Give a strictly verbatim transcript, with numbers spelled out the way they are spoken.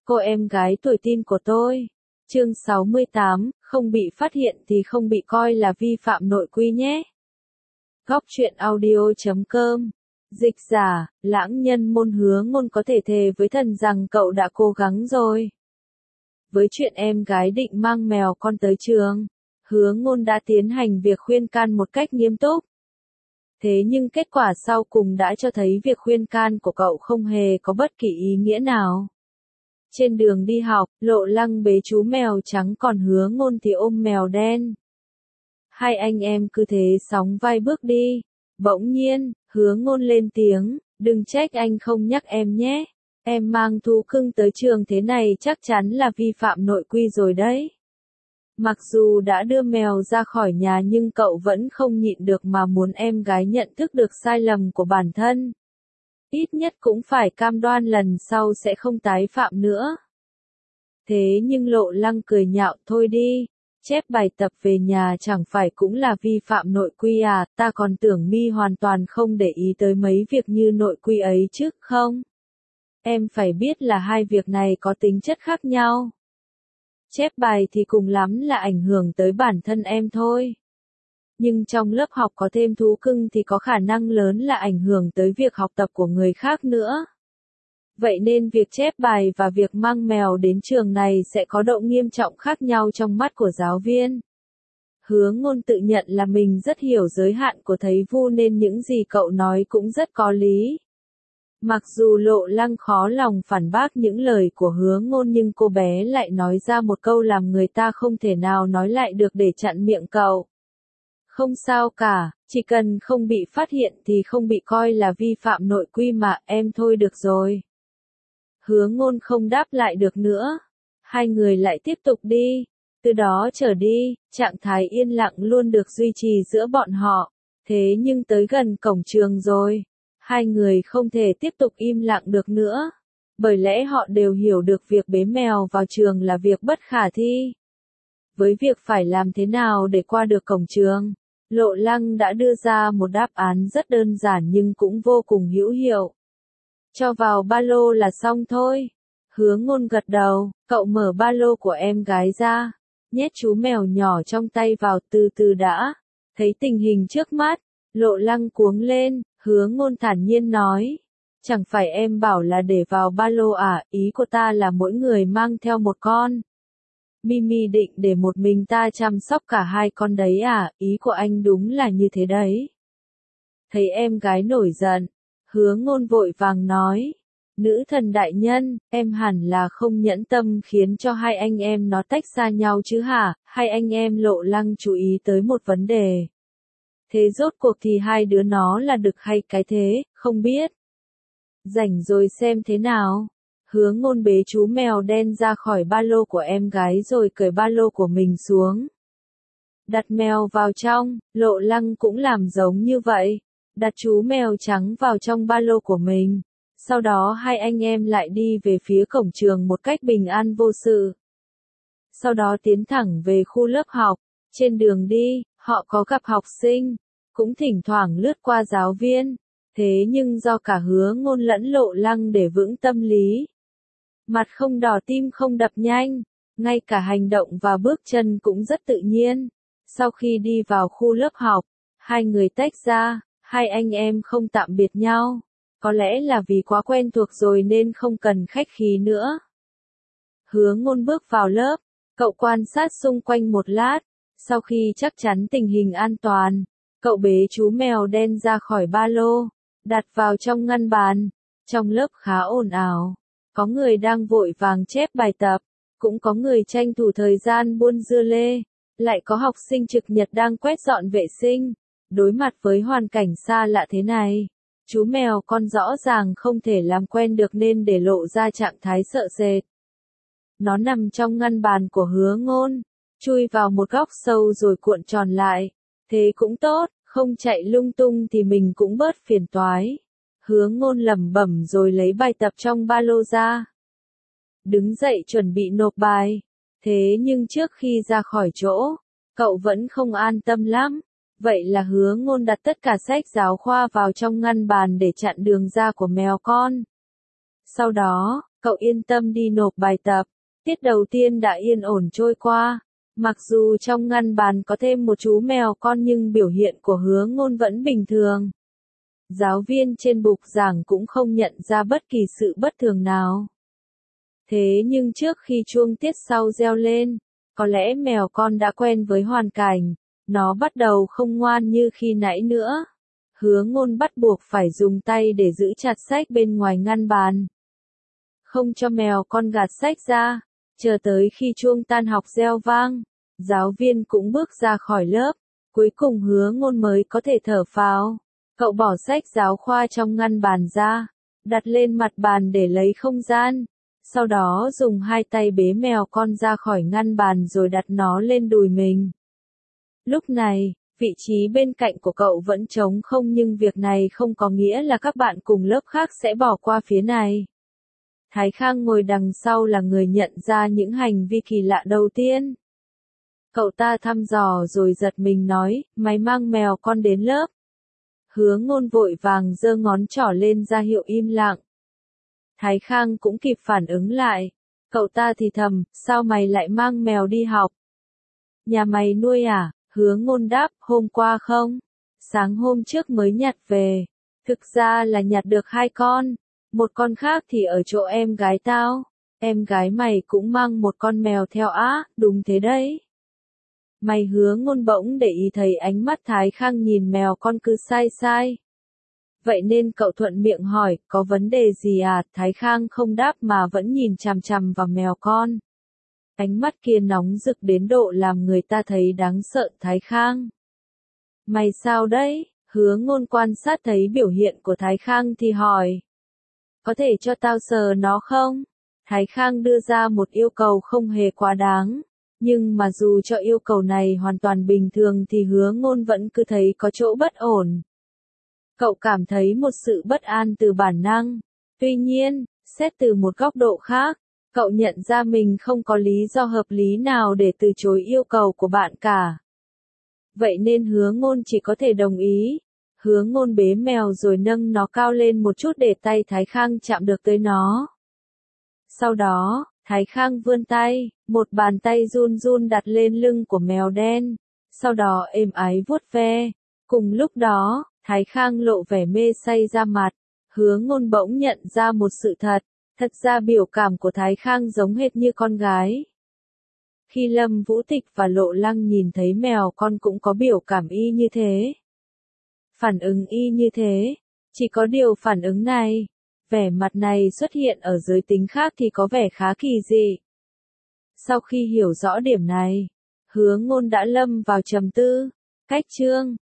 Cô em gái tuổi teen của tôi. Chương sáu mươi tám, không bị phát hiện thì không bị coi là vi phạm nội quy nhé. Góc truyện audio chấm com. Dịch giả, lãng nhân môn Hứa Ngôn có thể thề với thần rằng cậu đã cố gắng rồi. Với chuyện em gái định mang mèo con tới trường, Hứa Ngôn đã tiến hành việc khuyên can một cách nghiêm túc. Thế nhưng kết quả sau cùng đã cho thấy việc khuyên can của cậu không hề có bất kỳ ý nghĩa nào. Trên đường đi học, Lộ Lăng bế chú mèo trắng còn Hứa Ngôn thì ôm mèo đen. Hai anh em cứ thế sóng vai bước đi. Bỗng nhiên, Hứa Ngôn lên tiếng, đừng trách anh không nhắc em nhé. Em mang thú cưng tới trường thế này chắc chắn là vi phạm nội quy rồi đấy. Mặc dù đã đưa mèo ra khỏi nhà nhưng cậu vẫn không nhịn được mà muốn em gái nhận thức được sai lầm của bản thân. Ít nhất cũng phải cam đoan lần sau sẽ không tái phạm nữa. Thế nhưng Lộ Lăng cười nhạo, thôi đi, chép bài tập về nhà chẳng phải cũng là vi phạm nội quy à, ta còn tưởng mi hoàn toàn không để ý tới mấy việc như nội quy ấy chứ, không? Em phải biết là hai việc này có tính chất khác nhau. Chép bài thì cùng lắm là ảnh hưởng tới bản thân em thôi. Nhưng trong lớp học có thêm thú cưng thì có khả năng lớn là ảnh hưởng tới việc học tập của người khác nữa. Vậy nên việc chép bài và việc mang mèo đến trường này sẽ có độ nghiêm trọng khác nhau trong mắt của giáo viên. Hứa Ngôn tự nhận là mình rất hiểu giới hạn của thầy Vu nên những gì cậu nói cũng rất có lý. Mặc dù Lộ Lăng khó lòng phản bác những lời của Hứa Ngôn nhưng cô bé lại nói ra một câu làm người ta không thể nào nói lại được để chặn miệng cậu. Không sao cả, chỉ cần không bị phát hiện thì không bị coi là vi phạm nội quy mà, em thôi được rồi. Hứa Ngôn không đáp lại được nữa. Hai người lại tiếp tục đi. Từ đó trở đi, trạng thái yên lặng luôn được duy trì giữa bọn họ. Thế nhưng tới gần cổng trường rồi, hai người không thể tiếp tục im lặng được nữa. Bởi lẽ họ đều hiểu được việc bế mèo vào trường là việc bất khả thi. Với việc phải làm thế nào để qua được cổng trường, Lộ Lăng đã đưa ra một đáp án rất đơn giản nhưng cũng vô cùng hữu hiệu. Cho vào ba lô là xong thôi. Hứa Ngôn gật đầu, cậu mở ba lô của em gái ra, nhét chú mèo nhỏ trong tay vào từ từ đã. Thấy tình hình trước mắt, Lộ Lăng cuống lên, Hứa Ngôn thản nhiên nói. Chẳng phải em bảo là để vào ba lô à, ý của ta là mỗi người mang theo một con. Mimi định để một mình ta chăm sóc cả hai con đấy à, ý của anh đúng là như thế đấy. Thấy em gái nổi giận, Hứa Ngôn vội vàng nói. Nữ thần đại nhân, em hẳn là không nhẫn tâm khiến cho hai anh em nó tách xa nhau chứ hả? Hai anh em Lộ Lăng chú ý tới một vấn đề. Thế rốt cuộc thì hai đứa nó là đực hay cái thế, không biết. Rảnh rồi xem thế nào. Hứa Ngôn bế chú mèo đen ra khỏi ba lô của em gái rồi cởi ba lô của mình xuống. Đặt mèo vào trong, Lộ Lăng cũng làm giống như vậy. Đặt chú mèo trắng vào trong ba lô của mình. Sau đó hai anh em lại đi về phía cổng trường một cách bình an vô sự. Sau đó tiến thẳng về khu lớp học. Trên đường đi, họ có gặp học sinh, cũng thỉnh thoảng lướt qua giáo viên. Thế nhưng do cả Hứa Ngôn lẫn Lộ Lăng để vững tâm lý. Mặt không đỏ tim không đập nhanh, ngay cả hành động và bước chân cũng rất tự nhiên. Sau khi đi vào khu lớp học, hai người tách ra, hai anh em không tạm biệt nhau. Có lẽ là vì quá quen thuộc rồi nên không cần khách khí nữa. Hứa Ngôn bước vào lớp, cậu quan sát xung quanh một lát. Sau khi chắc chắn tình hình an toàn, cậu bế chú mèo đen ra khỏi ba lô, đặt vào trong ngăn bàn. Trong lớp khá ồn ào. Có người đang vội vàng chép bài tập, cũng có người tranh thủ thời gian buôn dưa lê, lại có học sinh trực nhật đang quét dọn vệ sinh. Đối mặt với hoàn cảnh xa lạ thế này, chú mèo con rõ ràng không thể làm quen được nên để lộ ra trạng thái sợ sệt. Nó nằm trong ngăn bàn của Hứa Ngôn, chui vào một góc sâu rồi cuộn tròn lại. Thế cũng tốt, không chạy lung tung thì mình cũng bớt phiền toái. Hứa Ngôn lẩm bẩm rồi lấy bài tập trong ba lô ra. Đứng dậy chuẩn bị nộp bài. Thế nhưng trước khi ra khỏi chỗ, cậu vẫn không an tâm lắm. Vậy là Hứa Ngôn đặt tất cả sách giáo khoa vào trong ngăn bàn để chặn đường ra của mèo con. Sau đó, cậu yên tâm đi nộp bài tập. Tiết đầu tiên đã yên ổn trôi qua. Mặc dù trong ngăn bàn có thêm một chú mèo con nhưng biểu hiện của Hứa Ngôn vẫn bình thường. Giáo viên trên bục giảng cũng không nhận ra bất kỳ sự bất thường nào. Thế nhưng trước khi chuông tiết sau reo lên, có lẽ mèo con đã quen với hoàn cảnh, nó bắt đầu không ngoan như khi nãy nữa. Hứa Ngôn bắt buộc phải dùng tay để giữ chặt sách bên ngoài ngăn bàn. Không cho mèo con gạt sách ra, chờ tới khi chuông tan học reo vang, giáo viên cũng bước ra khỏi lớp, cuối cùng Hứa Ngôn mới có thể thở phào. Cậu bỏ sách giáo khoa trong ngăn bàn ra, đặt lên mặt bàn để lấy không gian, sau đó dùng hai tay bế mèo con ra khỏi ngăn bàn rồi đặt nó lên đùi mình. Lúc này, vị trí bên cạnh của cậu vẫn trống không nhưng việc này không có nghĩa là các bạn cùng lớp khác sẽ bỏ qua phía này. Thái Khang ngồi đằng sau là người nhận ra những hành vi kỳ lạ đầu tiên. Cậu ta thăm dò rồi giật mình nói, mày mang mèo con đến lớp. Hứa Ngôn vội vàng giơ ngón trỏ lên ra hiệu im lặng. Thái Khang cũng kịp phản ứng lại. Cậu ta thì thầm, sao mày lại mang mèo đi học? Nhà mày nuôi à? Hứa Ngôn đáp, hôm qua không? Sáng hôm trước mới nhặt về. Thực ra là nhặt được hai con. Một con khác thì ở chỗ em gái tao. Em gái mày cũng mang một con mèo theo á, đúng thế đấy. Mày Hứa Ngôn bỗng để ý thấy ánh mắt Thái Khang nhìn mèo con cứ sai sai. Vậy nên cậu thuận miệng hỏi, có vấn đề gì à? Thái Khang không đáp mà vẫn nhìn chằm chằm vào mèo con. Ánh mắt kia nóng rực đến độ làm người ta thấy đáng sợ. Thái Khang, mày sao đấy? Hứa Ngôn quan sát thấy biểu hiện của Thái Khang thì hỏi. Có thể cho tao sờ nó không? Thái Khang đưa ra một yêu cầu không hề quá đáng. Nhưng mà dù cho yêu cầu này hoàn toàn bình thường thì Hứa Ngôn vẫn cứ thấy có chỗ bất ổn. Cậu cảm thấy một sự bất an từ bản năng. Tuy nhiên, xét từ một góc độ khác, cậu nhận ra mình không có lý do hợp lý nào để từ chối yêu cầu của bạn cả. Vậy nên Hứa Ngôn chỉ có thể đồng ý. Hứa Ngôn bế mèo rồi nâng nó cao lên một chút để tay Thái Khang chạm được tới nó. Sau đó, Thái Khang vươn tay, một bàn tay run run đặt lên lưng của mèo đen, sau đó êm ái vuốt ve. Cùng lúc đó, Thái Khang lộ vẻ mê say ra mặt. Hứa Ngôn bỗng nhận ra một sự thật, thật ra biểu cảm của Thái Khang giống hệt như con gái. Khi Lâm Vũ Tịch và Lộ Lăng nhìn thấy mèo con cũng có biểu cảm y như thế. Phản ứng y như thế, chỉ có điều phản ứng này, vẻ mặt này xuất hiện ở giới tính khác thì có vẻ khá kỳ dị. Sau khi hiểu rõ điểm này, Hứa Ngôn đã lâm vào trầm tư. Cách chương